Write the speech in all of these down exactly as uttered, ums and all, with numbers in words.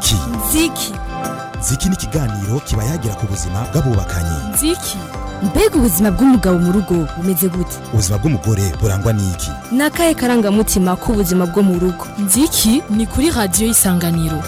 Ziki. Ziki. Ziki ni ikiganiro kiba yagira ku buzima bw'abubakanye. Ziki. Mbega ubuzima bw'umugabo mu rugo bumeze gute? Ubuzima bw'umugore burangwa n'iki? Nakaye karangamutima k'ubuzima bwo mu rugo. Ziki ni kuri radio Isanganiro.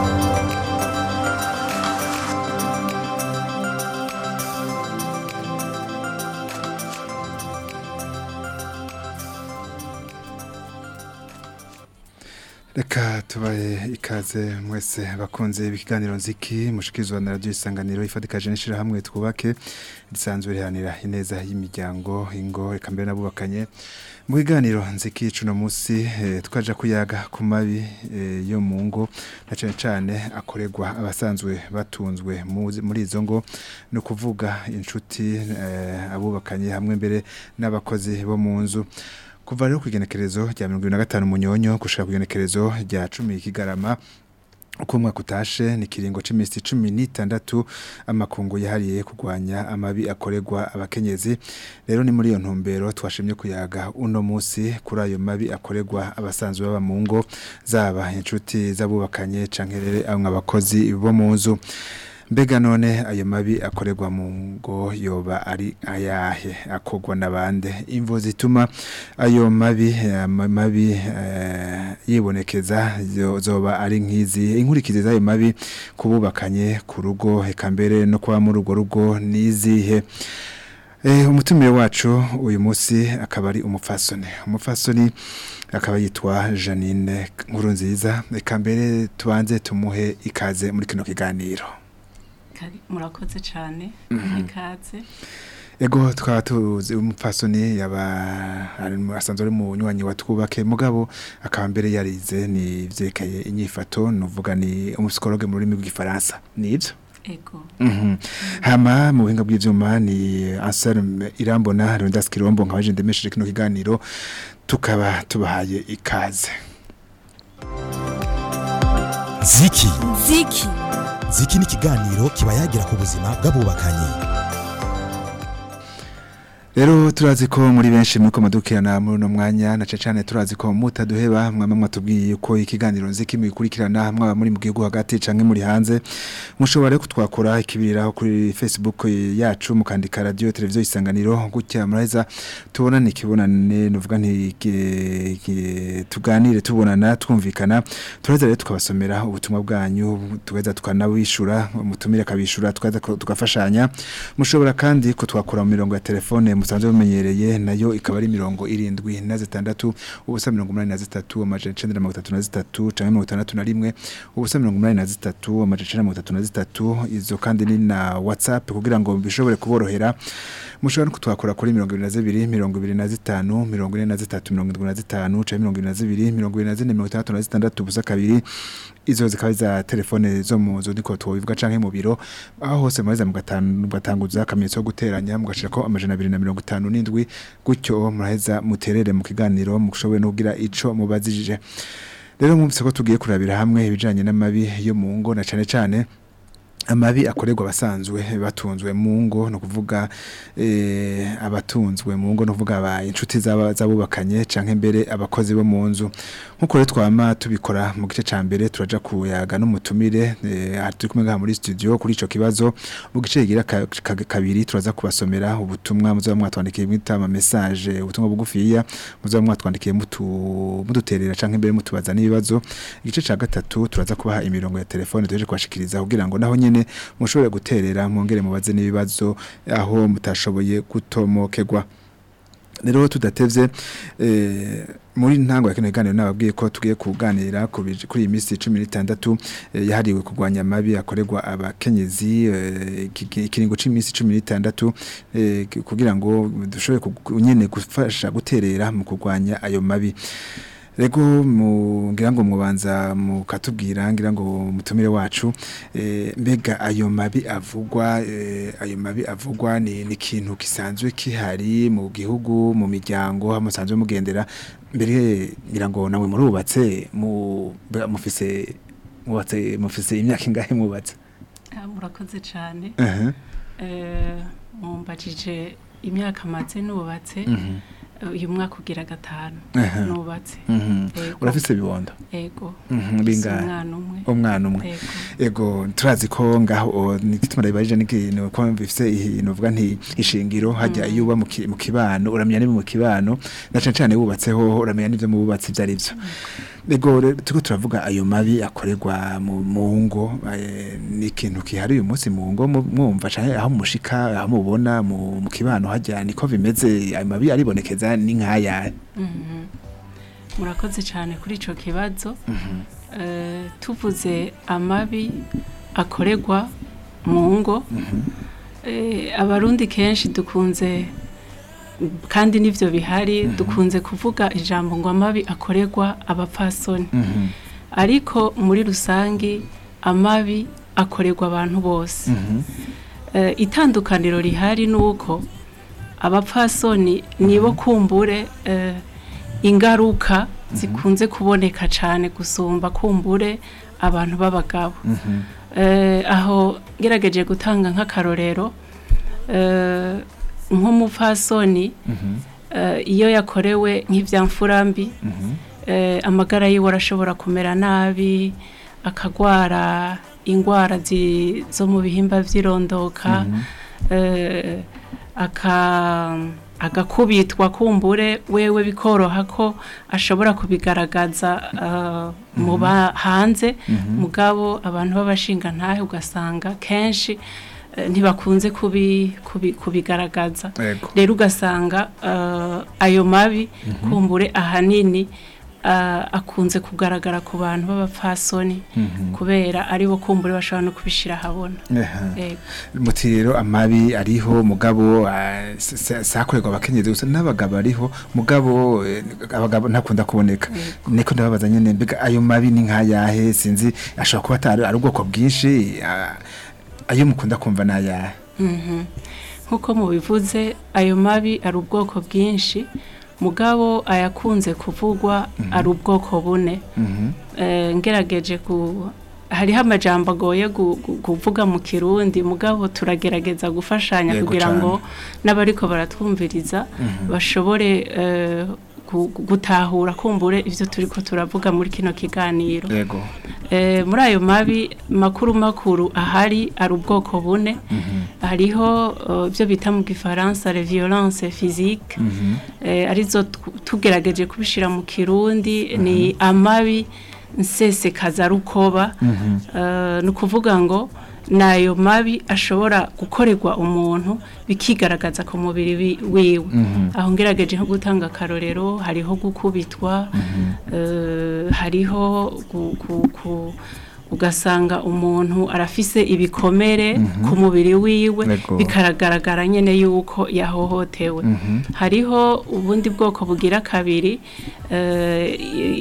Reka tubaye ikaze mwese bakunze ibiganiro nziki mushikizwa na radio Isanganiro ifadikaje nishira hamwe twubake risanzwe rihanira ineza y'imiryango ingo eka mbere nabubakanye mu biganiro nziki cuno musi e, tukaja kuyaga ku mabi e, yo mu ngo na cyane cyane akoregwa abasanzwe batunzwe muri izo ngo no kuvuga inshuti e, abubakanye hamwe mbere n'abakozi bo mu nzu. Kuva rero kugenekerezo rya mirongo ibiri na gatanu munyonyo gushika kugenekerezo rya cumi kigarama uko umwaka utashe ni kiringo c'imisi cumi n'itandatu amakungu yahariye kugwanya amabi akoregwa abakenyezi. Rero ni muri iyo ntumbero twashimye kuyaga uno musi kuri ayo mabi akoregwa abasanzwe baba mu ngo zaba inshuti zabubakanye canke rere abakozi bo mu nzu. Mbega none ayo mabi akoregwa mu ngo yoba ari ayahe akogwa nabande imvo zituma ayo mabi mabi uh, yibonekeza zoba ari nkizi inkurikize zayo mabi kububakanye ku rugo heka mbere no kwa mu rugo rugo nizihe. Eh umutumire wacu uyu musi akaba ari umufasoni umufasoni akaba yitwa Janine Nkurunziza eka mbere tubanze tumuhe ikaze muri kino kiganiro. Murakoze cyane ikaze. Ego twaba tuzi umupfasoni yaba asanzwe ari mu nywanyi wa twubake mugabo akaba mbere yarize ni vyekaye inyifato nuvuga ni umusicologue mu rurimi rw'igifaransa nivyo. Ego. Mhm. Hama mu buhinga bw'ivyuma ni Anselme Irambona Rondas Kirombo nkabaje ndemesheje kino kiganiro tukaba tubahaye ikaze. Ziki. Ziki. Ziki ni ikiganiro kiba yagira ku buzima bw'abubakanye. Rero turazi ko muri benshi muko madukirana muri no mwanya na cyane turazi ko mutaduheba mwamwe mwatubwiye ko ikiganiro nziki mukurikirana mwaba muri mu gihugu hagati canke muri hanze mushobora kutwakora ikibiriraho kuri Facebook yacu mukandika radio televiziyo Isanganiro gutya muraheza tubonane ikibonane nuvuga nti tuganire tubonana twumvikana turaza rero tukabasomera ubutumwa bwanyu tugeza tukanabishura mutumire kabishura tukaza tugafashanya mushobora kandi kutwakura mu mirongo ya telefone musanzwe bumenyereye nayo ikaba ari mirongo irindwi na zitandatu ubusa mirongo umunani na zitatu amajana icenda na mirongo itatu na zitatu canke mirongo itandatu na rimwe ubusa mirongo umunani na zitatu amajana icenda na mirongo itatu na zitatu izo kandi ni na WhatsApp kugira ngo bishobore kuborohera mushobora no kutwakora kuri mirongo ibiri na zibiri mirongo ibiri na zitanu mirongo ine na zitatu mirongo indwi na zitanu canke mirongo ibiri na zibiri mirongo ibiri na zine mirongo itandatu na zitandatu ubusa kabiri izo zikaba za telefone zo mu nzu niko twobivuga canke mu biro aho hose mariza mu gatanu batanguza akamenyetso ko guteranya mugashira ko amajana abiri na mirongo itanu n'indwi gutyo muraheza muterere mu kiganiro mushoboye no kugira ico mubazijije. Rero mwumvise ko tugiye kurabira hamwe ibijanye n'amabi yo mu ngo na cane cane amabi akoregwa basanzwe batunzwe mu ngo no kuvuga eh abatunzwe mu ngo no kuvuga aba inshuti zabubakanye canke mbere abakozi bo mu nzu nkuko rero twama tubikora mu gice ca mbere turaja kuyaga n'umutumire eh turi kumwe ngaha muri studio kuri ico kibazo mu gice gigira kabiri turaza kubasomera ubutumwa muzo mwatwandikiye mwita ama message ubutumwa bugufiya muzo mwatwandikiye mutu muduterera canke mbere mutubaza n'ibibazo igice ca gatatu turaza kubaha imirongo ya telefone tuje kwashikiriza kugira ngo naho nyene mushobora guterera mwongere mubaze n'ibibazo aho mutashoboye gutomokegwa. Rero tudatevye eh muri ntango ya kino kiganiro nababwiye ko tugiye kuganira kuri iyi minsi cumi n'itandatu eh, yahariwe kugwanya amabi akoregwa abakenyezi eh, ikiringo c'imisi cumi n'itandatu eh, kugira ngo dushobore nyene gufasha guterera mu kugwanya ayo mabi. Rego ngira ngo mubanza mukatubwira ngira ngo mutumire wacu e, mbega ayo mabi avugwa e, ayo mabi avugwa ni ni kintu kisanzwe kihari mu gihugu mu miryango hamusanzwe mugendera mbere ngira ngo nawe murubatse mu mufise mubatse mufise imyaka ingahe mubatse. Murakoze cyane. Eh eh mumbajije imyaka maze nubatse. uyu mwaka ugira gatanu Aha. nubatse Mhm. Ego. urafise bibondo ego Mhm, Mfise bingahe? umwana umwe umwana umwe Ego. ego turazi ko ngaho nigituma ndabibaje n'ikintu ko bifise ihintu uvuga nti ishingiro hajya iyo uba mu ki- mu kibano uramenya niba mu kibano na cane cane wubatseho uramenya n'ivyo mu bubatsi vyari vyo ego rero turiko turavuga ayo mabi akorerwa mu mu ngo eh, ni ikintu kihari uyu munsi mu ngo mu- mwumva canke aho mushika aho mubona mu mu kibano hajya niko bimeze ayo mabi aribonekeza ni nkaya Mhm. murakoze cyane kuri ico kibazo Eh, tuvuze amabi akorerwa mu ngo eh, abarundi kenshi dukunze kandi nivyo bihari dukunze kuvuga ijambo ngo amabi akorerwa abapfasoni Mhm. ariko muri rusangi amabi akorerwa abantu bose Mhm. Eh, itandukaniro rihari nuko abapfasoni nibo kumbure eh, ingaruka zikunze kuboneka cyane gusumba kumbure abantu b'abagabo Mhm. eh, aho ngerageje gutanga nk'akarorero eh, nk'umupfasoni Mhm. eh, iyo yakorewe nk'ivyamfurambi Mhm. eh, amagara yiwe arashobora kumera nabi akagwara ingwara zi- zo mu bihimba vy'irondoka Mhm. eh, aka agakubitwa kumbure wewe bikoroha ko ashobora kubigaragaza uh, mu ba hanze Mhm. mugabo abantu b'abashinga ntahe ugasanga kenshi eh, ntibakunze kubi, kubi, kubigaragaza Ego. rero ugasanga uh, ayo mabi kumbure ahanini uh, akunze kugaragara ku bantu b'abapfasoni Mhm. kubera aribo kumbure bashobora no kubishira habona Aha. Ego. muti rero amabi ariho mugabo ah, s- s- sakorerwa abakenyezi gusa n'abagabo ariho mugabo eh, abagabo ntakunda kuboneka niko ndababaza nyene mbega ayo mabi ni nkayahe sinzi ashobora kuba atari ari ubwoko bwinshi ah, ayo mukunda kumva nayahe Mhm. Nkuko mubivuze ayo mabi ari ubwoko bwinshi mugabo ayakunze kuvugwa ari ubwoko bune Mhm. Eh, ngerageje ku hariho amajambo agoye gu- gu- kuvuga mu kirundi mugabo turagerageza gufashanya Yego kugira cane. ngo n'abariko baratwumviriza bashobore eh, gu- gu- gutahura kumbure ivyo turiko turavuga muri kino kiganiro yego Eh, muri ayo mabi makuru makuru ahari ari ubwoko bune hariho eh, ibyo bita mu gifaransa les violences physiques Mhm. eh, arizo tu- tugerageje kubishira mu kirundi ni amabi nsesekaza rukoba Mhm. eh, ni ukuvuga ngo nayo mabi ashobora gukorerwa umuntu bikigaragaza ku mubiri wi- wiwe Mhm. aho ngerageje nko gutanga akarorero hariho gukubitwa eh, hariho gu- gu- ku- ugasanga umuntu arafise ibikomere ku mubiri wiwe Ego. bikaragaragara nyene yuko yahohotewe Mhm. hariho ubundi bwoko bugira kabiri eh,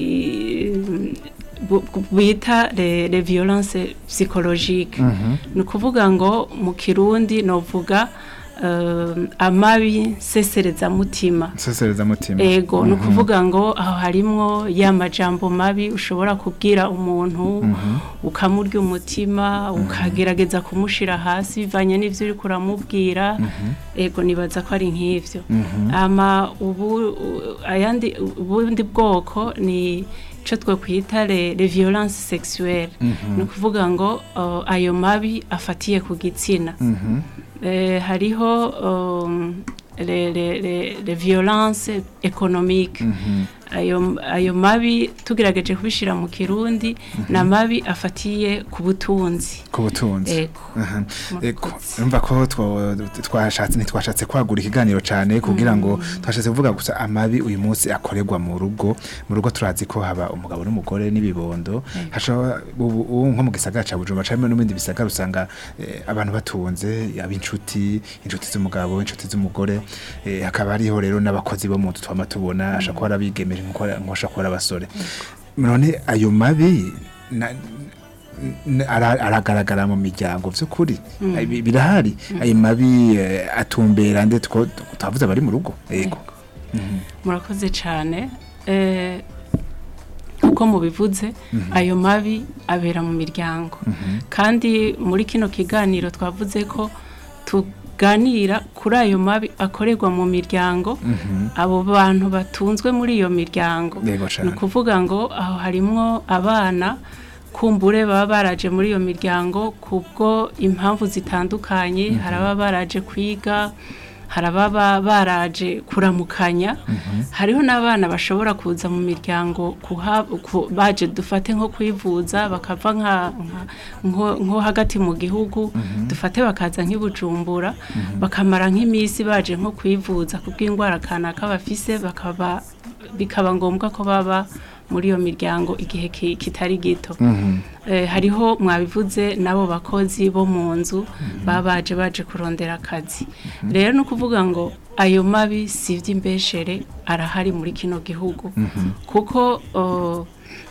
i- bu- bu- bita les les violences psychologiques Mhm. ni ukuvuga ngo mu kirundi novuga eh, amabi sesereza mutima sesereza mutima ego ni ukuvuga ngo aho harimwo ya majambo mabi ushobora kubwira umuntu ukamurya umutima ukagerageza kumushira hasi bivanye n'ivyo uriko uramubwira ego nibaza ko ari nk'ivyo ama ubu u- ayandi ubundi bwoko ni ico twokwita les les violences sexuelles ni ukuvuga ngo uh, ayo mabi afatiye ku gitsina Mhm. eh, hariho um, les, les, les, les violences économiques Mhm. ayo, ayo mabi tugerageje kubishira mu kirundi na mabi afatiye ku butunzi ku butunzi ego Aha. Ego Murakoze. urumva ko two- twashatse ntitwashatse kwagura ikiganiro cyane kugira ngo twashatse kuvuga gusa amabi uyu munsi akorerwa mu rugo mu rugo turazi ko haba umugabo n'umugore n'ibibondo hashobora ubu ubu nko mu gisagara ca Bujumbura cyangwa no mu bindi bisagara usanga eh, abantu batunze ab'inshuti inshuti z'umugabo inshuti z'umugore eh, hakaba hariho rero n'abakozi bo mu nzu twama tubona ashaka ko arabigemeje nko ashaka ko arabasore none ayo mabi na- n- ara- aragaragara mu miryango vy'ukuri Ay- bi- birahari ayo mabi eh, atumbera nde two twavuze bari mu rugo yego murakoze cyane eh, uko mubivuze ayo mabi abera mu miryango kandi muri kino kiganiro twavuze ko tu tuganira kuri ayo mabi akorerwa mu miryango abo bantu batunzwe muri iyo miryango ni ukuvuga ngo aho harimwo abana kumbure baba baraje muri iyo miryango kubwo impamvu zitandukanye mm-hmm. haraba baraje kwiga haraba baraje kuramukanya mm-hmm. hariho n'abana bashobora kuza mu miryango kuha, ku, baje dufate nko kwivuza bakava nka nko, nko hagati mu gihugu mm-hmm. dufate bakaza nk'ibujumbura mm-hmm. bakamara nk'imisi baje nko kwivuza kubw'indwara kanaka bafise bakaba bikaba ngombwa ko baba muri iyo miryango igihe kitari gito mm-hmm. eh, hariho mwabivuze nabo bakozi bo mu nzu mm-hmm. babaje baje kurondera akazi mm-hmm. rero no kuvuga ngo ayo mabi sivye imbeshere arahari muri kino gihugu mm-hmm. kuko uh,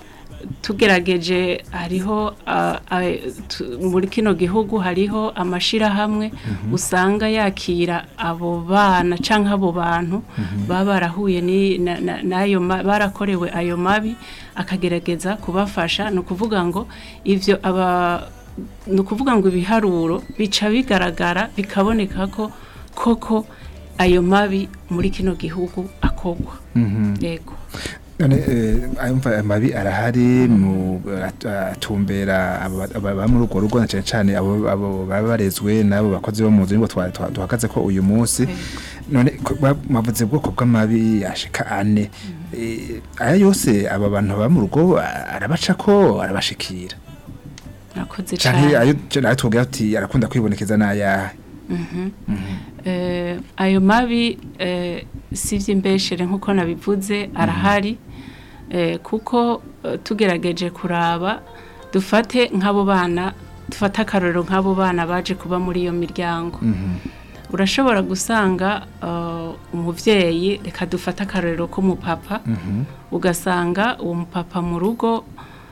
tugerageje hariho uh, uh, tu, muri kino gihugu hariho amashira hamwe mm-hmm. usanga yakira abo bana canke abo bantu mm-hmm. baba barahuye ni nayo na barakorewe ayo mabi akagerageza kubafasha no kuvuga ngo ivyo aba no kuvuga ngo ibiharuro bica bigaragara bikaboneka ko koko ayo mabi muri kino gihugu akogwa mm-hmm. yego none ayumva amabi arahari mu atumbera aba muri ugo rugo cyane cyane abo abo babarezwe nabo bakoze bo mu nzu ngo twahagaze ko uyu munsi none mavuze bwoko bw'amabi yashika ane aya yose aba bantu ba mu rugo arabaca ko arabashikira nakoze cyane ayo cyane tubwira ati arakunda kwibonekeza naya mhm eh ayo mabi eh sivye imbeshere nkuko nabivuze arahari eh kuko tugerageje kuraba dufate nk'abo bana dufata karoro nk'abo bana baje kuba muri iyo miryango mm-hmm. urashobora gusanga uh, umuvyeyi reka dufata karoro ko mu papa mm-hmm. ugasanga uwo mupapa mu rugo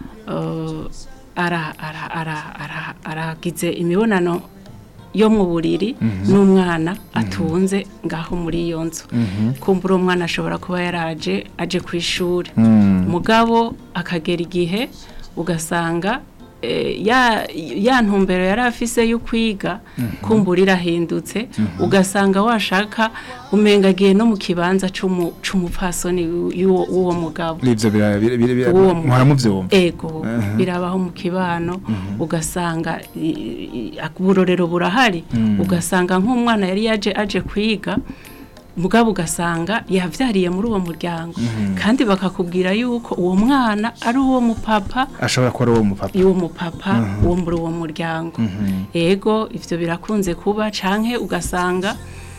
uh, ara ara ara ara aragize imibonano yo mu buriri mm-hmm. n'umwana atunze mm-hmm. ngaho muri iyo nzu mm-hmm. kumbura umwana ashobora kuba yaraje aje ku ishuri mm-hmm. mugabo akagera igihe ugasanga eh, ya ya ntumbero yari afise yo kwiga mm-hmm. kumbura irahindutse mm-hmm. ugasanga washaka umengagiye no mu kibanza cumu cumupfasoni uwo mugabo ivyo biramuvyumva ego uh-huh. birabaho mu kibano uh-huh. ugasanga akuburorero burahari uh-huh. ugasanga nk'umwana yari yaje aje kwiga mugabo ugasanga yavyariye muri uwo muryango uh-huh. kandi bakakubwira yuko uwo mwana ari uwo mupapa ashobora ko ari uwo mupapa uwo mupapa uh-huh. uwo muri uwo muryango uh-huh. ego ivyo birakunze kuba canke ugasanga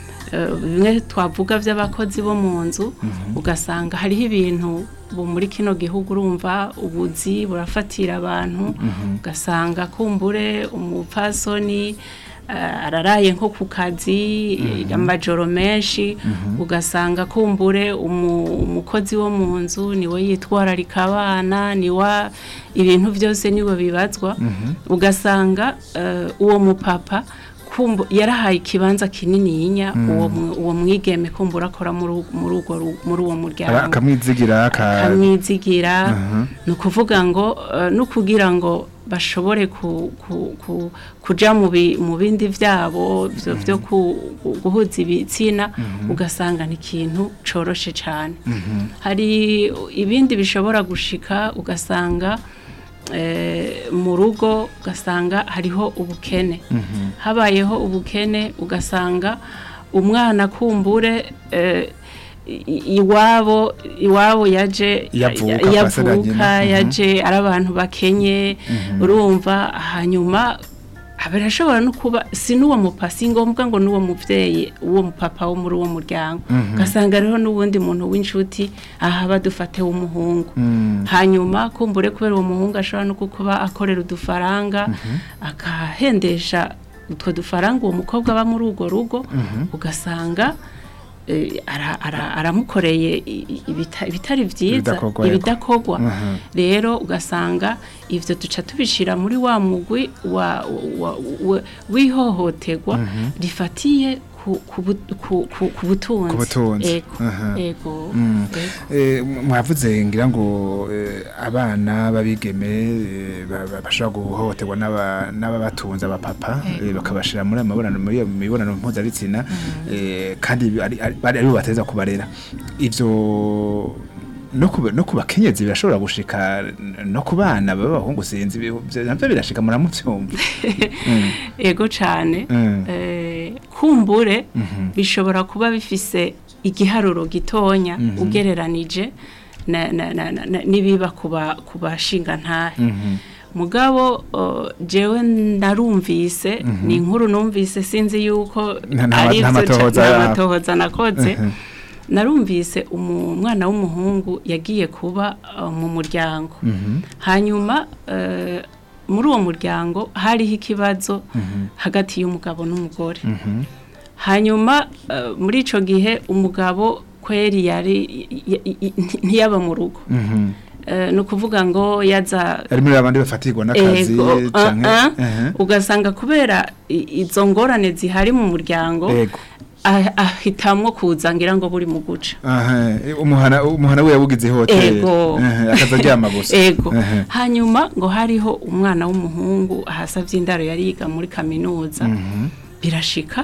bimwe twavuga by'abakozi bo mu nzu mm-hmm. ugasanga hariho ibintu bo muri kino gihugu urumva ubuzi burafatira abantu mm-hmm. ugasanga kumbure umupfasoni uh, araraye nko ku kazi mm-hmm. amajoro menshi mm-hmm. ugasanga kumbure umukozi wo mu nzu niwe yitwararika abana niwa ibintu byose niwe bibazwa mm-hmm. ugasanga uh, uwo mupapa kumbu yarahaye ikibanza kinini yinya mm. uwo uwo mwigeme kumbura akora muri muri ugo muri uwo muryango akamwizigira akamwizigira uh-huh. no kuvuga ngo uh, no kugira ngo bashobore ku, ku, ku kuja mu mu bindi vyabo byo byo guhuza ibitsina uh-huh. ugasanga ni ikintu coroshe cyane uh-huh. hari ibindi bishobora gushika ugasanga Eh, mu rugo ugasanga hariho ubukene mm-hmm. habayeho ubukene ugasanga umwana kumbure eh, iwabo iwabo yaje yavuka, yavuka yaje mm-hmm. ari abantu bakenye mm-hmm. urumva hanyuma abarashobora no kuba sinuwo mupasi ngombwa ngo nuwo muvyeyi uwo mupapa wo muri uwo muryango mm-hmm. gasanga rero nuwundi muntu w'inshuti aha badufate umuhungu mm-hmm. hanyuma kumbure kubera uwo muhungu ashobora no kuba akorera udufaranga mm-hmm. akahendesha utwo dufaranga uwo mukobwa ba muri ugo rugo mm-hmm. ugasanga aramukoreye ibitari vyiza ibidakogwa rero ugasanga ivyo duca tubishira muri wa mugwi wa wihohoterwa rifatiye ku ku bu- ku- ku- ku butunzi Ku butunzi. ego Aha. ego Mm. ego. Eh, mwavuze ngira ngo eh, abana babigeme eh, ba- ba- bashobora guhohoterwa n'aba- n'ababatunze abapapa eh, bakabashira muri amabonano muri iyo mibonano mpuzabitsina eh, kandi ari ari- ari bo bateza kubarera ivyo no kuba no kubakenyezi birashobora gushika no kubana b'abahungu sinzi ibyo- navyo birashika muramuvyumva. ego cyane Mm. eh, kumbure bishobora kuba bifise igiharuro gitonya ugereranije na- na- na- na- na- n'ibiba kuba kubashinga ntahe Mhm. mugabo uh, jewe narumvise ni inkuru numvise sinzi yuko Nta- nta- ari nta ivyo ca- matohoza nta yabo. matohoza nakoze Mhm. narumvise umu- umwana w'umuhungu yagiye kuba uh, mu muryango Mhm. hanyuma uh, muri uwo muryango hariho ikibazo hagati y'umugabo n'umugore Mhm. hanyuma uh, muri ico gihe umugabo kweri yari y- y- y- ntiyaba mu rugo Mhm. uh, ni ukuvuga ngo yaza ari muri abandi bafatirwa n'akazi ego canke uh, uh, Mhm. ugasanga kubera i- izo ngorane zihari mu muryango Ego. ah- ahitamwo kuza ngira ngo buri mu guca Aha, umuhana umuhana we yabugize hotel. Ego. Akazaryama gusa. ego Aha. hanyuma ngo hariho umwana w'umuhungu ahasavye indaro yari yiga muri kaminuza Mhm. birashika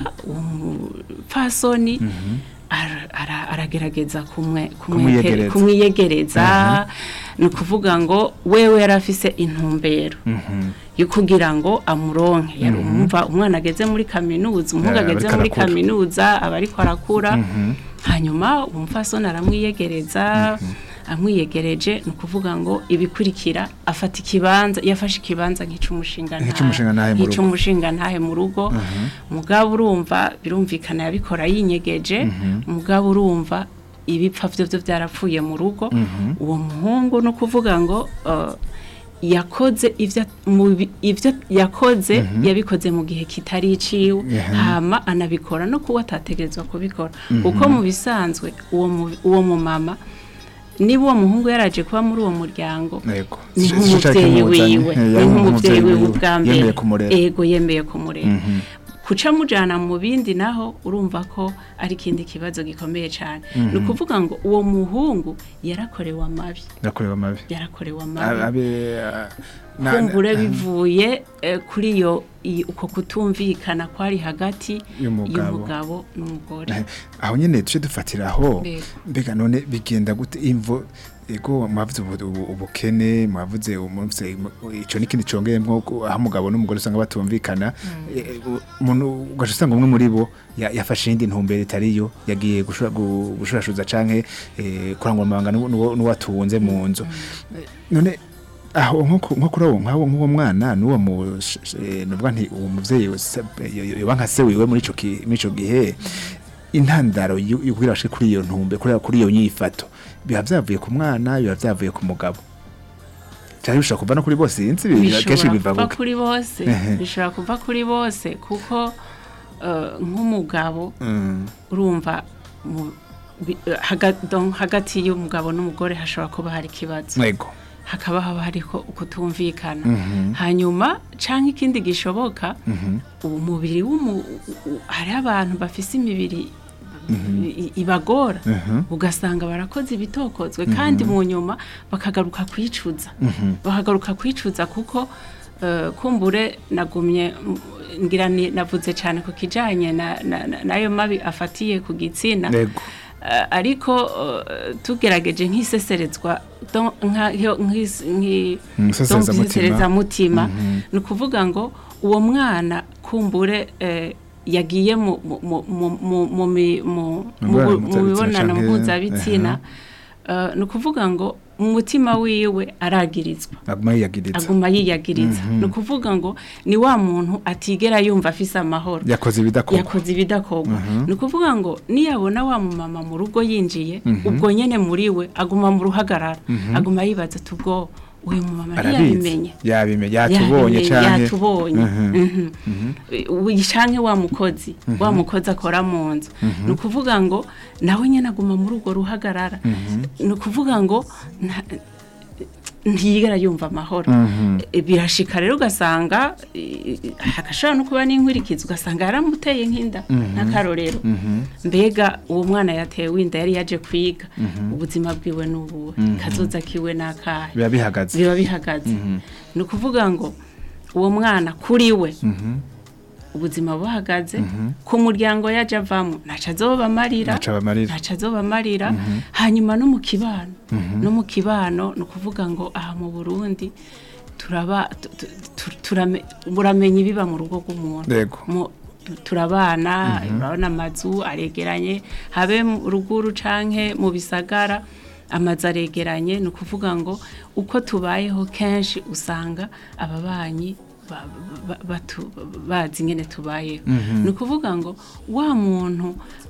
umupfasoni ara- ara- aragerageza kumwe Kumwiyegereza. kumwiyegereza ni ukuvuga ngo wewe yari afise intumbero Mhm. yo kugira ngo amuronke yari umva umwana ageze muri kaminuza umuhungu Eh, ageze ariko muri arakura. kaminuza aba ariko arakura Mhm. hanyuma umupfasoni aramwiyegereza amwiyegereje ni ukuvuga ngo ibikurikira afata ikibanza yafashe ikibanza nk'icumushinga Nk'icumushinga ntahe mu rugo. nk'icumushinga ntahe mu rugo mugabo urumva birumvikana yabikora yinyegeje mugabo urumva ibipfa byo byo byarapfuye mu rugo uwo muhungu no kuvuga ngo uh, yakoze ivyo mu bi- ivyo yakoze yabikoze mu gihe kitari iciwe Yeah. hama anabikora no kuba atategerezwa kubikora kuko mu bisanzwe uwo mu- uwo mu mama niba uwo muhungu yaraje kuba muri uwo muryango Ego. ni Sico cari nk'umuvyeyi kimuzanye. wiwe Eh, ni yari nk'umuvyeyi wiwe wiwe. ubwa mbere Yemeye kumurera. ego yemeye kumurera kuca mujana mu bindi naho urumva ko ari ikindi kibazo gikomeye cyane ni ukuvuga ngo uwo muhungu yarakorewe amabi Yakorewe amabi. yarakorewe Abe amabi ah, na- kumbure na- bivuye eh, kuri iyo i- uko kutumvikana kwari hagati Y'umugabo. y'umugabo n'umugore Eh, aho nyene tuje dufatiraho Mbega. mbega none bigenda gute imvo ego mwavuze ubu- ubu- ubukene mwavuze umuvye ico nikindi congeyemwo ko aho umugabo n'umugore usanga batumvikana eh, u- umuntu ugaca usanga umwe muri bo ya- yafashe indi ntumbero itariyo yagiye gushura- gu- gushurashuza canke eh, kurangura amabanga n'uwo- n'uwo n'uwo atunze mu nzu Eh, none aho nko nko kuri uwo nk'abo nk'uwo mwana n'uwo mu eh, nuvuga nti uwo muvyeyi wese, eh, yo- yoba nka se wiwe muri ico ki- muri ico gihe intandaro yo yo kugira bashike kuri iyo ntumbe kuri kuri iyo nyifato biba vyavuye ku mwana biba vyavuye ku mugabo cyari bishobora kuva no kuri bose sinzi biba- kenshi bishobora biva kuva buke kuri bose Ehe. bishobora kuva kuri bose kuko eh, nk'umugabo Mm, urumva mu- bi- eh, haga- donc hagati y'umugabo n'umugore hashobora kuba hari ikibazo ego hakaba haba hariko ukutumvikana Mhm. hanyuma canke ikindi gishoboka Mhm. umubiri w'umu u- hari abantu bafise imibiri i- ibagora Mhm. ugasanga barakoze ibitokozwe kandi mu nyuma bakagaruka kwicuza bakagaruka kwicuza kuko eh, kumbure nagumye mm, ngira ni- navuze cyane ku kijanye na- na- na- nayo mabi afatiye ku gitsina ego Uh, ariko uh, tugerageje nk'iseserezwa don- nka- nki- nki- nki- Mm, isesereza donc mutima. isesereza mutima ni ukuvuga ngo uwo mwana kumbure eh, yagiye mu mu- mu- mu- mu- mu mi- mu- Mu mu- mibonano mu mibonano mpuzabitsina mpuzabitsina uh, ni ukuvuga ngo umutima wiwe aragirizwa aguma yiyagiriza aguma yiyagiriza ni ukuvuga ngo ni wa muntu atigera yumva afise amahoro yakoze ibidakorwa yakoze ibidakorwa ni ukuvuga ngo niyabona wa mumama mu rugo yinjiye ubwo nyene muri we aguma mu ruhagarara aguma yibaza ati ubwo uyu mumama ntiyabimenye yabimenye yatubonye Yabimenye, canke yatubonye Mhm. uyu canke wa mukozi wa mukozi akora mu nzu ni ukuvuga ngo nawe nyene aguma muri urwo ruhagarara ni ukuvuga ngo nta- ntiyigera yumva amahoro. E, birashika rero ugasanga hagashobora no kuba n'inkurikizi ugasanga yaramuteye nk'inda n'akarorero. Mbega uwo mwana yatewe inda yari yaje kwiga ubuzima bwiwe n'ubu kazoza kiwe n'akahe biba bihagaze biba bihagaze ni ukuvuga ngo uwo mwana kuri we ubuzima buhagaze ku muryango yaje avamo ntaca azobamarira ntaca azobamarira hanyuma no mu kibano no mu kibano no kuvuga ngo aha mu Burundi turaba turamenya ibiba mu rugo rw'umuntu turabana urabona amazu aregeranye habe mu ruguru canke mu bisagara amazu aregeranye ni ukuvuga ngo uko tubayeho kenshi usanga ababanyi bazi ingene tubayeho ni ukuvuga ngo wa muntu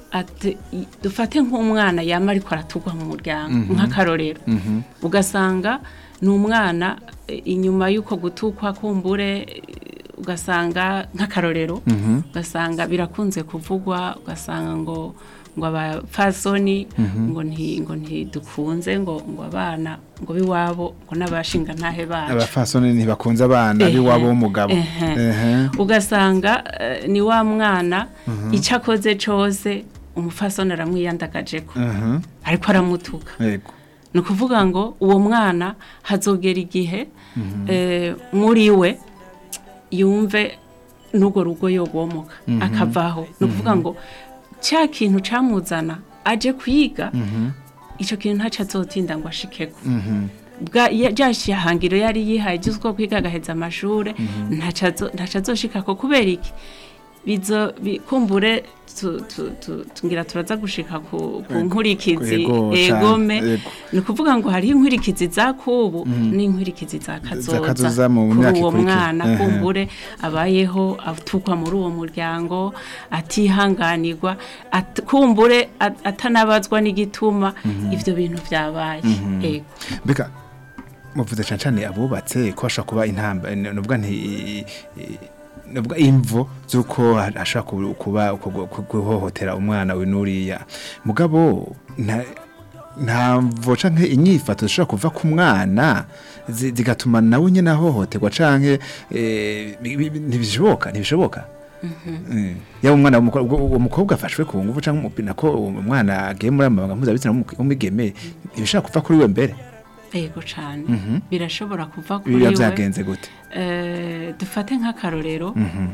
dufate nk'umwana yama ariko aratugwa mu muryango nk'akarorero ugasanga ni umwana inyuma y'uko gutukwa kumbure ugasanga nk'akarorero ugasanga birakunze kuvugwa ugasanga ngo ngo abafasoni ngo nti ngo ntidukunze ngo ngo abana ngo biwabo ngo nabashinga ntahe bacu abafasoni ntibakunze abana biwabo w'umugabo ugasanga ni wa mwana icakoze cose umufasoni aramwiyandagajeko ariko aramutuka yego no kuvuga ngo uwo mwana hazogera igihe muri we yumve nugo rugo yogomoka akavaho no kuvuga ngo cya kintu camuzana aje kwiga ico kintu ntaca azotinda ngo ashikeko bwa yaje hangiro yari yihaye gizwe kwiga gaheza amashure ntaca ntaca azoshikako kubera iki bizo bikumbure tungira turaza gushika ku nkurikizi egome ni kuvuga ngo hari inkurikizi za kubu n'inkurikizi za kazoza mu myaka uwo mwana kumbure abayeho atukwa muri uwo muryango atihanganirwa kumbure atanabazwa n'igituma ivyo bintu vyabaye ego beka muvuze cyane abubatse ko ashaka kuba intamba nuvuga nti nubwo imvo zuko ashaka kuba guhohotera umwana winuriya mugabo nta ntamvo canke inyifato zishobora kuva ku mwana zigatuma nawe nyene ahohoterwa canke ntibishoboka ntibishoboka ya umwana umukobwa afashwe ku nguvu canke umupina ko umwana agiye muri amabanga mpuzabitsina umugeme ntibishobora kuva kuri we mbere yego cyane birashobora kuva kuri we biba byagenze gute dufate nk'akarorero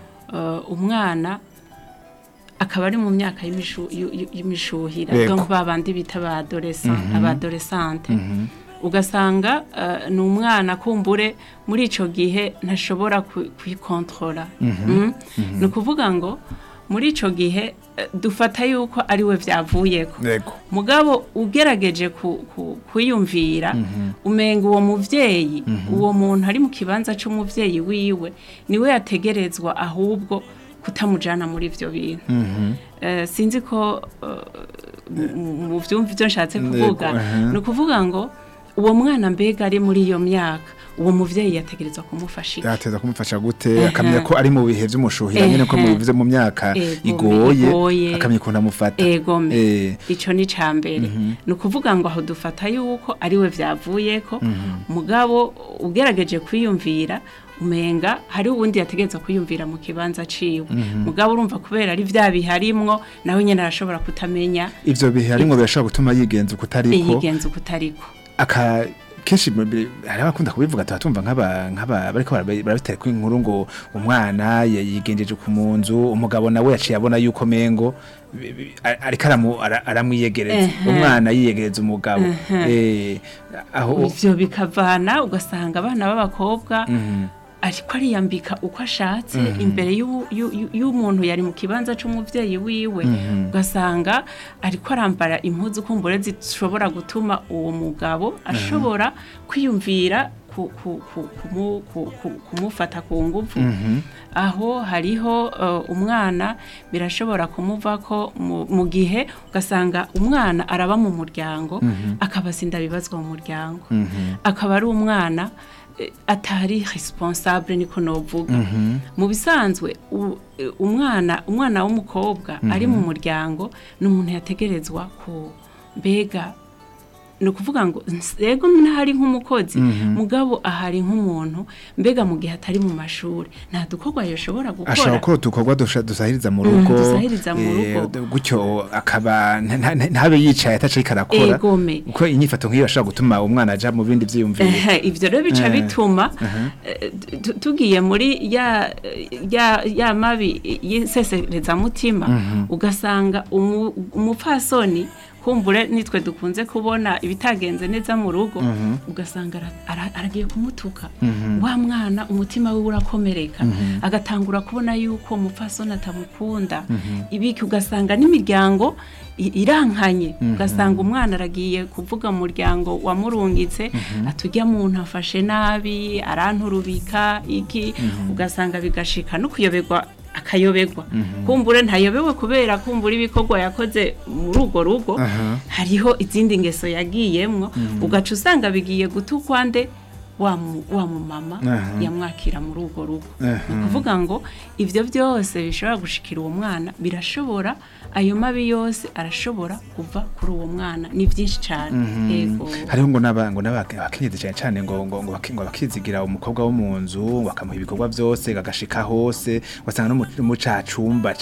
umwana akaba ari mu myaka y'imishuhira donc babandi bita abadolescente ugasanga ni umwana kumbure muri ico gihe ntashobora kwikontrola ni ukuvuga ngo muri ico gihe dufata yuko ari we vyavuyeko mugabo ugerageje kwiyumvira umenga uwo muvyeyi uwo muntu ari mu kibanza c'umuvyeyi wiwe niwe yategerezwa ahubwo kutamujana muri ivyo bintu sinzi ko mu vyumva ivyo nshatse kuvuga ni ukuvuga ngo uwo mwana mbega ari muri iyo myaka uwo muvyeyi yategerezwa kumufasha yateza kumufasha gute akamenya ko ari mu bihe vy'umushuhira nyene ko mubivuze mu myaka igoye akamenya ko namufata egome ico ni cambere no kuvuga ngo aho dufata yuko ari we vyavuyeko mugabo ugerageje kwiyumvira umenga hari ubundi yategerezwa kwiyumvira mu kibanza ciwe mugabo urumva kubera ari vya biharimwo nawe nyene arashobora kutamenya ivyo biharimwo birashobora gutuma yigenza kutariko yigenza kutariko aka keshi hari abakunda kubivuga tubatumva nk'aba nk'aba bariko barabitera ku inkuru ngo umwana yigenjeje ku munzu umugabo nawe yaciye abona yuko mengo ariko aramwiyegereza umwana yiyegereza umugabo eh aho ivyo bikavana ugasanga abana b'abakobwa ariko ariyambika uko ashatse imbere y'umuntu yari mu kibanza c'umuvyeyi wiwe ugasanga ariko arambara impuzu kumbure zishobora gutuma uwo mugabo ashobora kwiyumvira kumufata ku nguvu aho hariho umwana birashobora kumuvako mu gihe ugasanga umwana araba mu muryango akabasinda bibazwa mu muryango akaba ari umwana atari responsable niko novuga mu bisanzwe umwana umwana w'umukobwa ari mu muryango n'umuntu yategerezwa ku mbega no kuvuga ngo yego ntahari nk'umukozi mugabo ahari nk'umuntu mbega mu gihe atari mu mashuri nta dukorwa yoshobora gukora ashaka ko dukorwa dusahiriza mu rugo dusahiriza mu rugo gutyo akaba ntabe yicaye ataciye karakora uko inyifato nk'iyo ashaka gutuma umwana aja mu bindi vyiyumviro ivyo rero bica bituma tugiye muri ya ya ya mabi yisesereza mutima ugasanga umupfasoni kumbure nitwe dukunze kubona ibitagenze neza mu rugo ugasanga aragiye kumutuka wa mwana umutima we urakomereka agatangura kubona yuko umupfasoni atamukunda ibiki ugasanga n'imiryango irankanye ugasanga umwana aragiye kuvuga mu muryango wamurungitse atujya muntu afashe nabi aranturubika iki ugasanga bigashika no kuyoberwa akayobegwa kumbure ntayobewe kubera kumbura ibikorwa yakoze muri ugo rugo hariho izindi ngeso yagiyemwo ugaca usanga bigiye gutukwa nde wa wa mama yamwakira muri ugo rugo kuvuga ngo ivyo byose bishobora gushikira uwo mwana birashobora ayo mabi yose arashobora kuva kuri uwo mwana ni byinshi cyane yego hariho ngo nabango nabakenyeze cyane cyane ngo ngo ngo bakizigira umukobwa wo mu nzu bakamuha ibikorwa byose gagashika hose wasanga no mu cacumba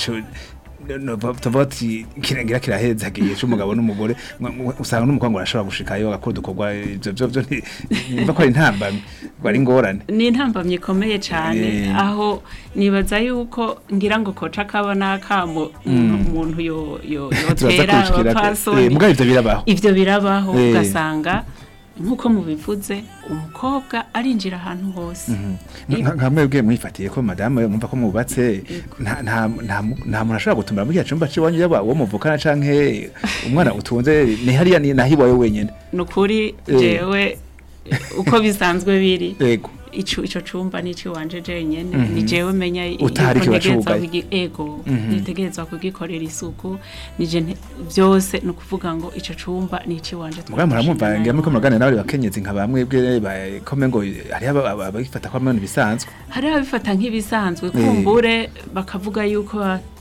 no tovati kirangira kiraheza giye cy'umugabo n'umugore usanga n'umukobwa arashobora gushikayo agakora dukorwa ivyo byo byo nimba ko ari intambamye bari ngorane ni intambamye ikomeye cyane aho nibaza yuko ngira ngo koca kabona kamo umuntu yo yo yotera abapasoni mbwa ivyo birabaho ivyo birabaho ugasanga nkuko mubivuze umukobwa arinjira ahantu hose nkamwe bwe mwifatiye ko madame mwumva ko mubatse nta nta nta muntu ashobora gutumira muri cyumba cy'iwanyu yaba wo muvukana canke umwana utunze ni hariya ni nahibaye wenyene nukuri jewe uko bisanzwe biri yego ico ico cumba nici wanje jenyene ni jewe menya utari kibacuga ego nitegerezwa kugikorera isuku nije byose no kuvuga ngo ico cumba nici wanje twamwe muramumva ngira muko muragane nawe bakenyezi nka bamwe bwe bakome ngo hari abagifata kwa mwana bisanzwe hari abifata nk'ibisanzwe kumbure bakavuga yuko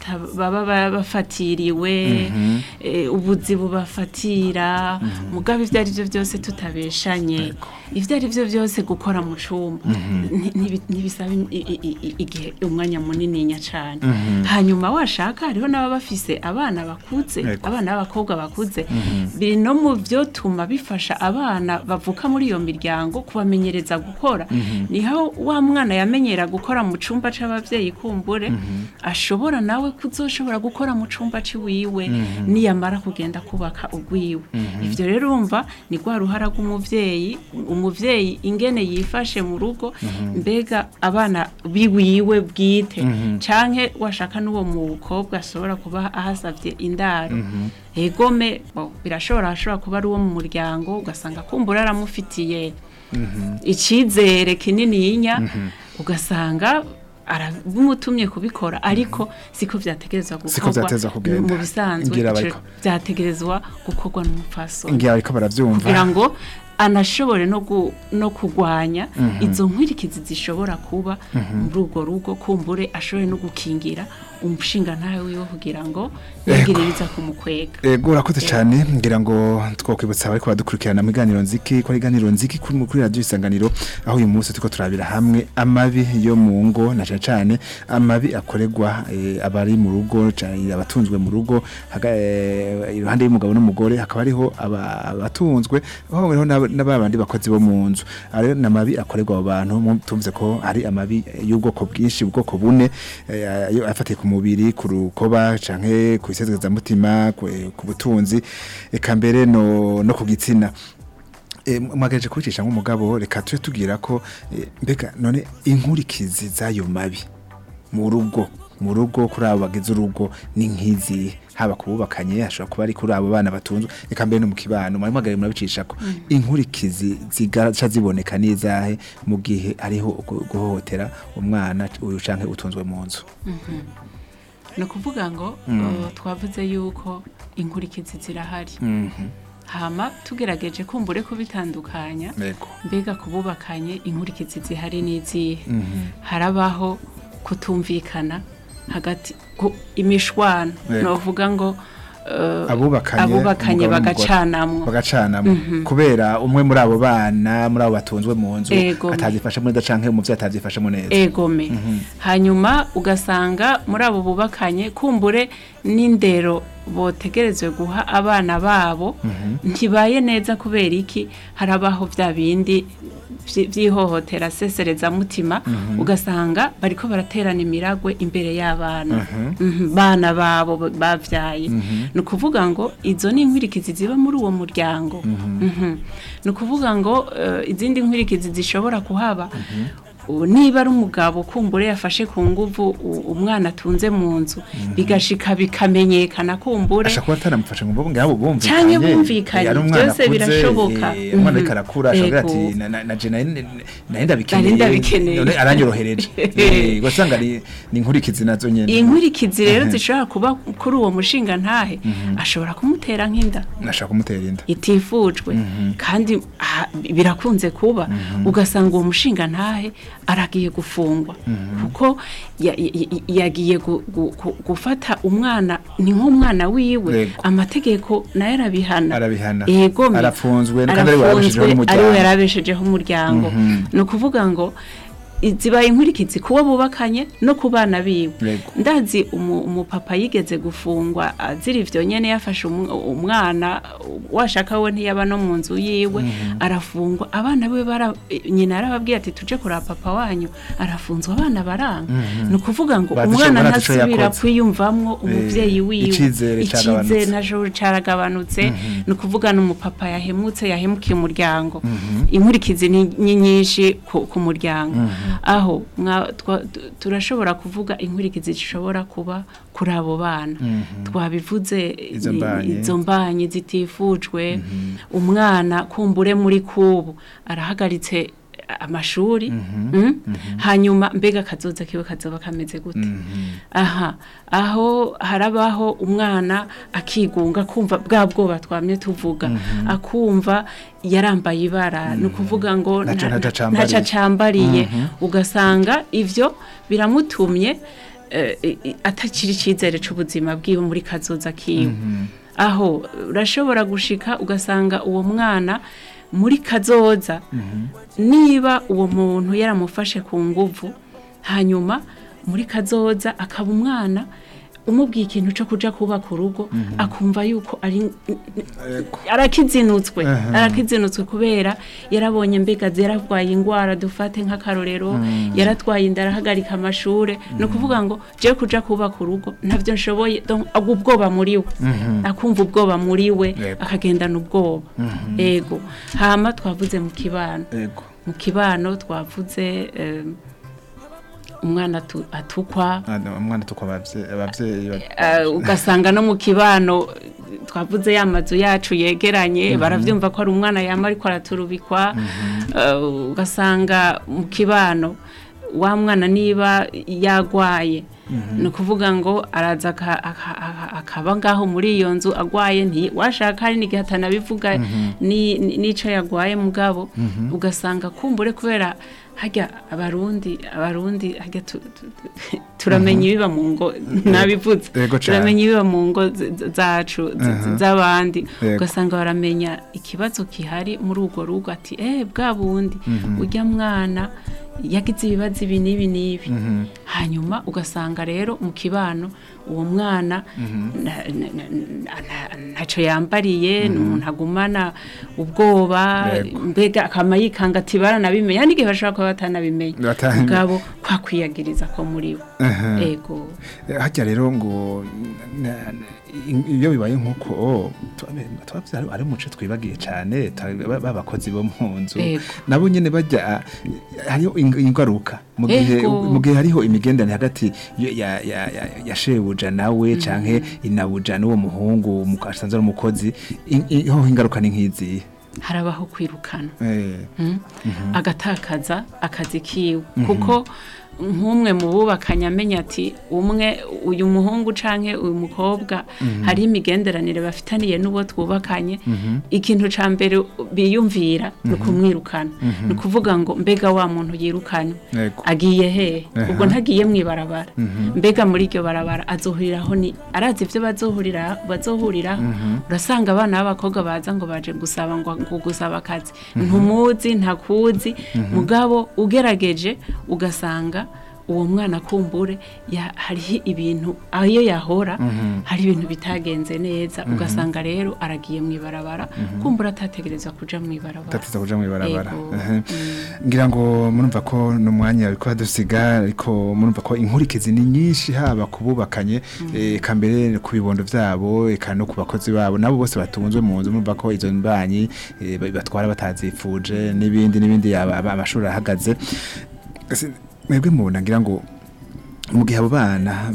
baba bafatiriwe ubuzi bubafatira mugabe ivyo ari byo byose tutabeshanye ivyo ari byo byose gukora mu cumba ntibisaba igihe umwanya munini nya cyane hanyuma washaka hariho naba bafise abana bakuze abana b'abakobwa bakuze biri no mu byo tuma bifasha abana bavuka muri iyo miryango kubamenyereza gukora niho wa mwana yamenyera gukora mu cumba c'abavyeyi kumbure ashobora nawe kuzoshobora gukora mu cumba ciwiwe niyamara kugenda kubaka ugwiwe ivyo rero urumva ni gwa ruhara rw'umuvyeyi umuvyeyi ingene yifashe mu rugo mbega abana biwiwe bwite canke washaka n'uwo mukobwa ashobora kuba ahasavye indaro egome birashobora ashobora kuba ari uwo mu muryango ugasanga kumbura aramufitiye icizere kinini yinya ugasanga aramutumye kubikora ariko siko vyategerezwa gukorwa mu bisanzwe vyategerezwa gukorwa n'umupfasoni ngira ariko baravyumva kugira ngo anashobore no gu, no kugwanya mm -hmm. izo nkwirikizi zishobora kuba muri urwo rugo kumbure ashobore no gukingira umushinga ntawe wiwe kugira ngo yagiririza kumukwega ego urakoze cyane ngira ngo twokwibutsa bari kwadukurikirana mu ganiro nziki ko iganiro nziki kuri radio Isanganiro aho uyu munsi tuko turabira hamwe amabi yo mu ngo na cyane amabi akoregwa e, abari mu rugo cyane abatunzwe mu rugo iruhande y'umugabo n'umugore hakaba ariho abatunzwe aho rero n'abandi bakozi bo mu nzu ari namabi akoregwa abantu tumvuze ko ari amabi y'ubwoko bwinshi ubwoko bune ayo afatiye ku mubiri ku rukoba canke ku isezereza mutima ku butunzi eka mbere no no ku gitsina e, mwagaje kucisha nk'umugabo reka tuje tugira ko e, mbega none inkurikizi zayo mabi mu rugo mu rugo kuri abo bagize urugo ni nkizi haba kububakanye ashobora kuba ari kuri abo bana batunzwe eka mbere no mu kibano muri magari murabicisha ko mm. inkurikizi zigaca ziboneka nizahe mu gihe ariho guhohotera umwana uyu canke utunzwe mu nzu mm -hmm. no kuvuga ngo mm. uh, twavuze yuko inkurikizi zirahari mm -hmm. hama tugerageje kumbure ko bitandukanya mbega kububakanye inkurikizi zihari n'izihe mm -hmm. harabaho kutumvikana hagati imishwano novuga ngo uh, abubakanye abubakanye bagacanamwo bagacanamwo mm -hmm. kubera umwe muri abo bana muri abo batunzwe mu nzu atazifasha muri dacanke umuvyi atazifasha mu neza egome mm -hmm. hanyuma ugasanga muri abo bubakanye kumbure n'indero botegerezwe guha abana babo mm -hmm. ntibaye neza kubera iki harabaho vya bindi vyihohotera sesereza mutima mm -hmm. ugasanga bariko baraterana imiragwe imbere y'abana mm -hmm. mm -hmm. bana babo bavyaye mm -hmm. nukuvuga ngo izo ni inkwirikizi ziba muri uwo muryango mm -hmm. mm -hmm. nukuvuga ngo uh, izindi nkwirikizi zishobora kuhaba mm -hmm. niba ari umugabo kumbure yafashe ku nguvu umwana atunze mu nzu mm -hmm. bigashika bikamenyekana kumbure ashaka ataramufashe ngo mvuga ngabo bumvikanye cyane bumvikanye byose birashoboka umwana karakura ashobora ati na je naenda bikeneye none aranyorohereje gusanga ni inkurikizi nazo nyene inkurikizi rero zishobora kuba kuri uwo mushinga ntahe ashobora kumutera nk'inda ashaka kumutera inda itifujwe kandi birakunze kuba ugasanga uwo mushinga ntahe aragiye gufungwa mm -hmm. kuko yagiye ya, ya gufata umwana ni nk'umwana wiwe amategeko nayo arabihana arabihana yego arafunzwe kandi ari yarabeshejeho umuryango mm -hmm. no kuvuga ngo zibaye inkurikizi kuba bubakanye no kubana biwe ndazi umupapa umu yigeze gufungwa azira ivyo nyene yafashe umwana washaka we ntiyaba no mu nzu yiwe mm -hmm. arafungwa abana be bara nyina arababwiye ati tuje kura papa wanyu arafunzwa abana baranga mm -hmm. no kuvuga ngo umwana ntasubira kwiyumvamwo umuvyeyi wiwe icizere najo caragabanutse mm -hmm. no kuvuga no umupapa yahemutse yahemukiye umuryango mm -hmm. inkurikizi ni nyinshi ku, ku muryango mm -hmm. aho turashobora kuvuga inkurikizi zishobora kuba kuri abo bana mm -hmm. twabivuze izo mbanye zitifujwe mm -hmm. umwana kumbure muri kubu arahagaritse amashuri mm -hmm. mm? mm -hmm. hanyuma mbega kazoza kiwe kazoba kameze gute mm -hmm. aha aho harabaho umwana akigunga kumva bwa bwoba twamye tuvuga mm -hmm. akumva yarambaye ibara mm -hmm. no kuvuga ngo ntaca cambariye mm -hmm. ugasanga ivyo biramutumye uh, atakiri cizere c'ubuzima bwiwe muri kazoza kiwe mm -hmm. aho urashobora gushika ugasanga uwo mwana muri kazoza mm -hmm. niba uwo muntu yaramufashe ku nguvu hanyuma muri kazoza akaba umwana umubwiye ikintu cyo kuja kuba ku rugo mm -hmm. akumva yuko ari arakizinutswe uh -huh. arakizinutswe kubera yarabonye mbega zeragwaye ingwara dufate nk'akarorero mm -hmm. yaratwaye indarahagarika amashure mm -hmm. no kuvuga ngo je kuja kuba ku rugo ntavyo nshoboye donc agubwoba muri we mm -hmm. akumva ubwoba muri we akagendana ubwoba mm -hmm. ego hama twavuze mu kibano ego mu kibano twavuze um, umwana atukwa umwana atukwa abavyeyi ugasanga no mu kibano twavuze yamazu yacu yegeranye mm -hmm. baravyumva ko ari umwana yama ariko araturubikwa mm -hmm. uh, ugasanga mu kibano wa mwana niba yagwaye mm -hmm. no kuvuga ngo araza akaba ngaho muri iyo nzu agwaye nti washaka ari nigihe atanabivuga mm -hmm. ni nico yagwaye mugabo mm -hmm. ugasanga kumbure kubera hajya abarundi abarundi hajya turamenya ibiba mu ngo nabivuze turamenya ibiba mu ngo zacu z'abandi ugasanga baramenya ikibazo kihari muri urwo rugo ati eh bwa bundi ujya mwana yagize ibibazo ibi n'ibi n'ibi hanyuma ugasanga rero mu kibano uwo mwana ntaco yambariye umuntu agumana ubwoba mbega akamayikanga ati baranabimenya n'igihe bashaka ko batanabimenya ngabo kwa kwiyagiriza ko muri bo ego hajya rero ngo iyo bibaye nkuko twabye ari muce twibagiye cyane babakozi bo mu nzu nabo nyene bajya hariyo ingaruka mu gihe mu gihe hariho imigendane hagati ya ya ya shebuja nawe canke inabuja n'uwo muhungu mukasanze ari umukozi ho ingaruka ni nkizi harabaho kwirukana eh agatakaza akazi kiwe kuko nk'umwe mu bubakanye amenya ati umwe uyu muhungu canke uyu mukobwa hari imigenderanire bafitaniye n'uwo twubakanye ikintu ca mbere biyumvira ni kumwirukana ni kuvuga ngo mbega wa muntu yirukanye agiye he ubwo ntagiye mwibarabara mbega muri iryo barabara azohuriraho ni arazi ivyo bazohurira bazohurira urasanga abana b'abakobwa baza ngo baje gusaba ngo gusaba akazi ntumuzi ntakuzi mugabo ugerageje ugasanga uwo mwana kumbure hariho ibintu ayo yahora hari ibintu bitagenze neza ugasanga rero aragiye mwibarabara kumbura atategereza kuja mwibarabara atategereza kuja mwibarabara ngira ngo murumva ko no mwanya ariko hadusiga ariko murumva ko inkurikizi ni nyinshi haba kububakanye eka mbere ku bibondo vyabo eka no ku bakozi babo nabo bose batunzwe mu nzu murumva ko izo mbanyi batwara batazifuje n'ibindi n'ibindi amashuri ahagaze mwebwe mubona ngira ngo mu gihe abo bana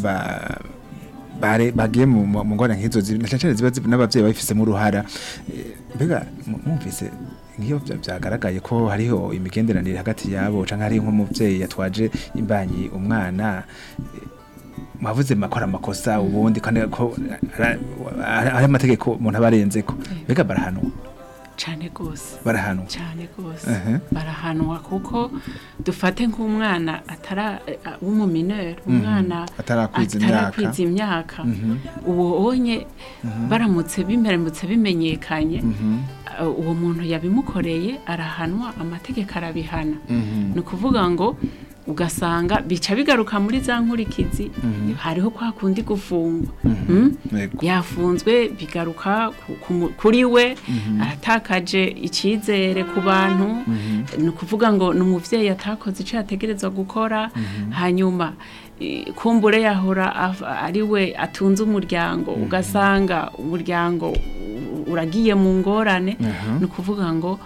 bare bagiye mu ngorane nk'izo cyane ziba n'abavyeyi babifise mu ruhara mbega mumvise ngiyo byagaragaye ko hariho imigenderanire hagati yabo canke hari nk'umuvyeyi yatwaje imbanyi umwana mwavuze makora amakosa ubundi kandi ko ari amategeko umuntu abarenzeko mbega barahanwa cyane gose barahanwa cyane gose uh -huh. barahanwa kuko dufate nk'umwana atara umu mineur umwana atarakwiza imyaka uwo onye baramutse bimeremutse bimenyekanye uwo muntu yabimukoreye arahanwa amategeko arabihana no kuvuga ngo ugasanga bica bigaruka muri za nkurikizi hariho kwa kundi gufungwa yafunzwe bigaruka kuri we aratakaje icizere ku bantu no kuvuga ngo n'umuvyeyi atakoze ico yategerezwa gukora hanyuma kumbure yahora ari we atunze umuryango ugasanga umuryango uragiye mu ngorane no kuvuga ngo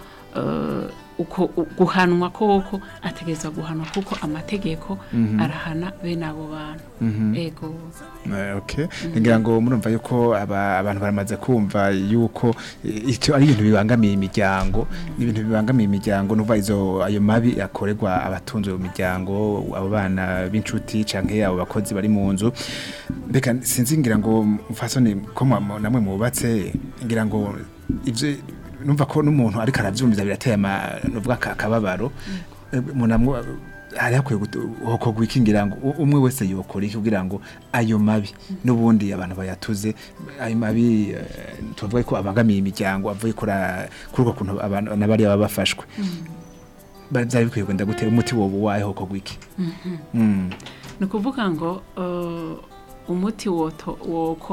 uko guhanwa koko ategeza guhanwa kuko amategeko mm -hmm. arahana bene abo bantu mm -hmm. ego uh, okay ngira ngo murumva yuko abantu baramaze kumva yuko icyo ari ibintu bibangamiye imiryango ibintu bibangamiye imiryango nuva izo ayo mabi akorerwa abatunze mu miryango abo bana b'incuti canke abo bakozi bari mu nzu beka sinzi ngira ngo mfasone ko namwe mubatse ngira ngo ivyo numva ko n'umuntu ariko aravyumviza birateye nuvuga akababaro munamwe hari hakwiye hoko gwikingira ngo umwe wese yokora iki kugira ngo ayo mabi n'ubundi abantu bayatuze ayo mabi tuvuga ko abangamiye imiryango avuye kura kuruko kuntu abantu nabari babafashwe baza bikwiye kwenda gutera umuti wobo waye hoko gwiki mm no kuvuga ngo umuti woto woko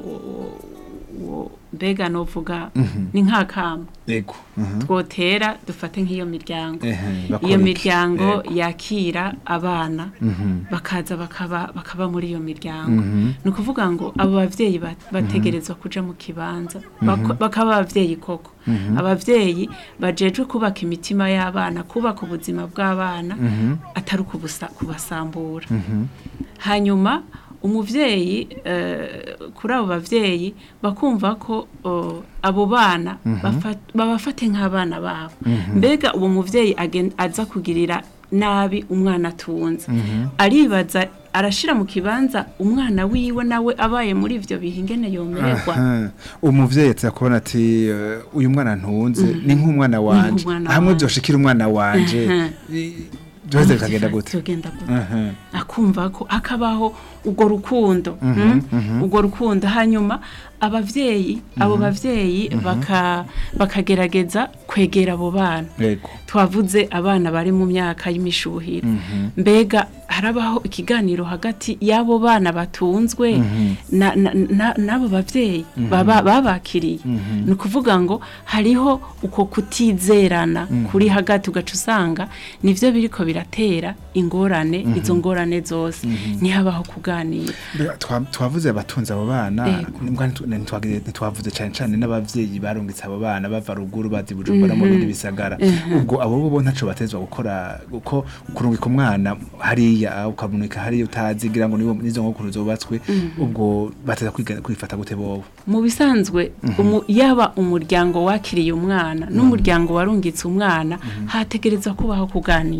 wo mbega novuga ni nk'akamo yego twotera dufate nk'iyo miryango iyo miryango yakira abana bakaza bakaba bakaba muri iyo miryango no kuvuga ngo abo bavyeyi bategerezwa kuja mu kibanza bakaba abavyeyi koko abavyeyi bajeje kubaka imitima y'abana kubaka ubuzima bw'abana atari kubasambura hanyuma umuvyeyi uh, kuri abo bavyeyi bakumva ko uh, abo bana mm -hmm. babafate nk'abana babo mm -hmm. mbega uwo muvyeyi aza kugirira nabi umwana tunze mm -hmm. aribaza arashira mu kibanza umwana wiwe nawe abaye muri ivyo bihingene yomererwa umuvyeyi yakubona ati uh, uyu mwana ntunze mm -hmm. ni nk'umwana wanje hamwe byoshikira umwana wanje uh -huh. Doze kagenda gute tugenda gute akumva ko akabaho ugo rukundo ugo rukundo hanyuma abavyeyi abo bavyeyi baka bakagerageza kwegera abo bana twavuze abana bari mu myaka y'imishurihiro mbega harabaho ikiganiro hagati y'abo bana batunzwe nabo bavyeyi baba babakiriye no kuvuga ngo hariho uko kutizerana kuri hagati ugaca usanga nivyo biriko biratera ingorane izo ngorane zose ntihabaho kuganira twavuze abatunze abo bana ntitwavuze cyane cyane n'abavyeyi barungitse abo bana bava ruguru bazi Bujumbura mu bindi bisagara ubwo abo bo ntaco batezwa gukora uko kurungika umwana hariya ukamunika hariya utazigira ngo nizo nkokuru zobatswe ubwo bateza kwifata gute bobo mu bisanzwe yaba umuryango wakiriye umwana n'umuryango warungitse umwana hategereza kubaho kuganira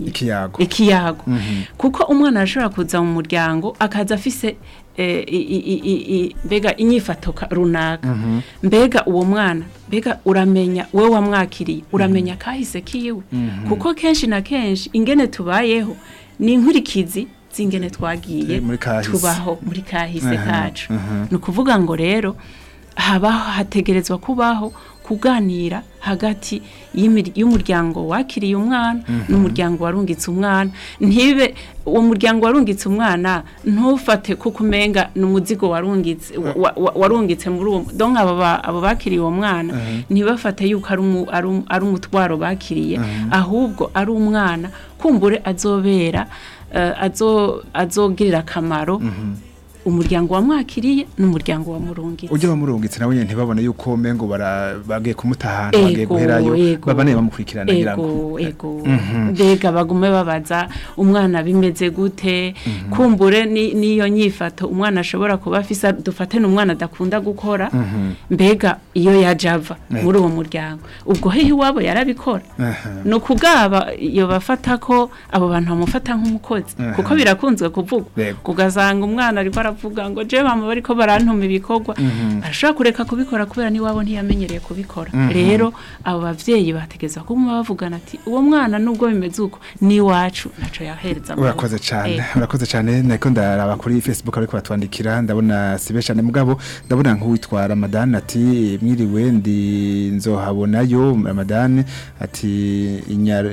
ikiyago ikiyago mm -hmm. kuko umwana arashobora kuza mu muryango akaza afise eh, i, i, i, i, mbega inyifato runaka mm -hmm. mbega uwo mwana mbega uramenya wewe wamwakiriye uramenya mm -hmm. kahise kiwe mm -hmm. kuko kenshi na kenshi ingene tubayeho ni inkurikizi zingene twagiye tubaho muri kahise uh -huh. kacu uh -huh. no kuvuga ngo rero habaho hategerezwa kubaho kuganira hagati y'umuryango wakiriye umwana mm -hmm. n'umuryango warungitse umwana ntibe uwo muryango warungitse umwana ntufate kuko umenga n'umuzigo warungitse wa, wa, warungitse muri uwo donc abo abo bakiriye uwo mwana uh -huh. ntibafate yuko ari ari umutwaro bakiriye uh -huh. ahubwo ari umwana kumbure azobera uh, azo azogirira kamaro mm -hmm. umuryango wamwakiriye n'umuryango wa murungitse ujye wamurungitse nawe ntibabone yuko mengo barabagiye kumutahana bagiye guherayo babane bamukurikirana ngirango ego mbega bagume babaza umwana bimeze gute mm -hmm. kumbure niyo ni nyifato umwana ashobora kuba afisa dufate n'umwana adakunda gukora mm -hmm. mbega iyo yajava muri uwo muryango ubwo hehe wabo yarabikora uh -huh. no kugaba iyo bafata ko abo bantu bamufata nk'umukozi uh -huh. kuko birakunzwe kuvuga kugazanga umwana ariko vuga ngo je bama bariko barantuma ibikorwa mm -hmm. arashaka kureka kubikora kubera ni wabo ntiyamenyereye kubikora mm -hmm. rero abo bavyeyi bategeza kuma bavugana ati uwo mwana nubwo bimeze uko ni wacu naco yahereza urakoze cyane urakoze cyane nako ndaraba kuri Facebook ariko batwandikira ndabona sibe cyane mugabo ndabona nk'uwitwa Ramadan ati mwiriwe ndi nzohabonayo Ramadan ati inyaro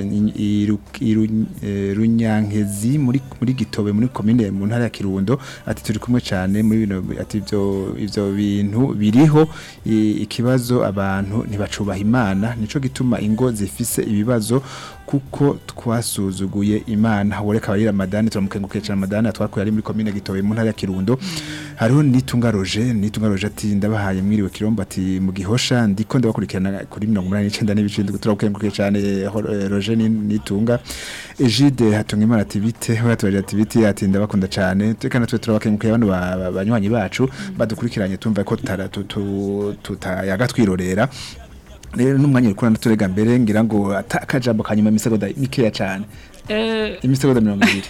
runyankezi muri muri Gitobe muri commune mu ntara ya Kirundo ati turi kumwe cyane muri bino ati ivyo ivyo bintu biriho ikibazo abantu ntibacubaha Imana nico gituma ingo zifise ibibazo kuko twasuzuguye Imana woreka bari Ramadan turamukenguke cyane Ramadan twakuye ari muri commune Gitobe mu ntara ya Kirundo hariho nitunga Roger nitunga Roger ati ndabahaye mwiriwe Kirombo ati mu Gihosha ndiko ndabakurikirana kuri mirongo umunani n'icenda n'ibicindi turamukenguke cyane Roger nitunga Egide hatunga Imana ati bite batwaje ati bite ati ndabakunda cyane tekana twe turabakenguke bano banywanyi bacu badukurikiranye tumva ko tutayaga twirorera rero n'umwanya uri kurana turega mbere ngira ngo atakajambo kanyuma imisegonda mikeya cyane eh imisegonda mirongo ibiri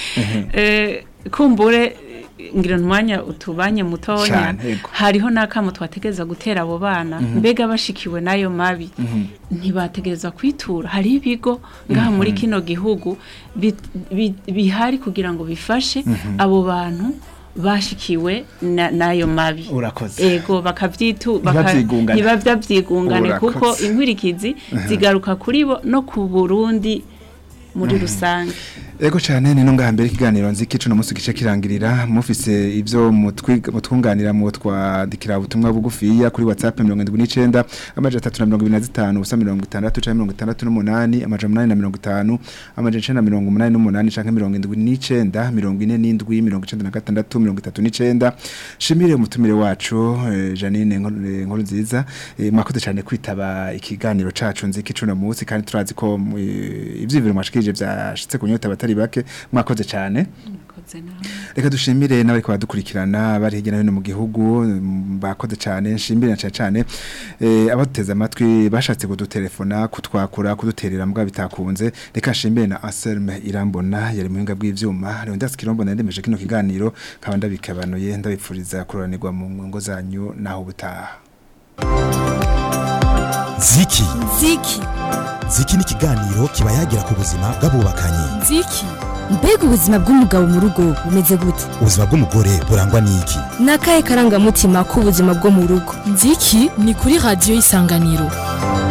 eh kumbure ngira n'umwanya utubanye mutonya hariho nakamo twategeza gutera abo bana mbega bashikiwe nayo mabi ntibategeza kwitura hari ibigo ngaha muri kino gihugu bihari kugira ngo bifashe abo bantu bashikiwe nayo mabi urakoze ego bakavyitu bakabya byigungane kuko inkwirikizi zigaruka kuri bo no ku Burundi muri rusange ego cyane ni nunga hambere kiganiro nziki cuno musi gice kirangirira mufise ivyo mutwunganira mu twadikira ubutumwa bugufiya kuri WhatsApp mirongo indwi n'icenda amaje atatu na mirongo ibiri na zitanu ubusa mirongo itandatu canke mirongo itandatu n'umunani amaje umunani na mirongo itanu amaje icenda na mirongo umunani n'umunani canke mirongo indwi n'icenda mirongo ine n'indwi mirongo icenda na gatandatu mirongo itatu n'icenda shimire umutumire wacu eh, Janine Nkuru nziza eh, mwakoze cyane kwitaba ikiganiro cacu nziki cuno musi kandi turazi ko eh, ivyiviro mwashikije byashitse kunyota batari bake mwakoze cyane reka dushimire n'abari kwa dukurikirana bari hirya no hino mu gihugu bakoze cyane nshimire cyane cyane eh abateze amatwi bashatse kudutelefona kutwakura kuduterera mbwa bitakunze reka nshimire na Anselme Irambona yari muhinga bw'ivyuma rero ndaskirombo ndemeje kino kiganiro kaba ndabikabanuye ndabipfuriza kuranirwa mu ngo zanyu naho butaha Ziki Ziki Ziki ni kiganiro kiba yagira ku buzima bw'abubakanye Ziki mbega ubuzima bw'umugabo mu rugo bumeze gute ubuzima bw'umugore burangwa n'iki nakaye karangamutima k'ubuzima bwo mu rugo Ziki ni kuri radio Isanganiro.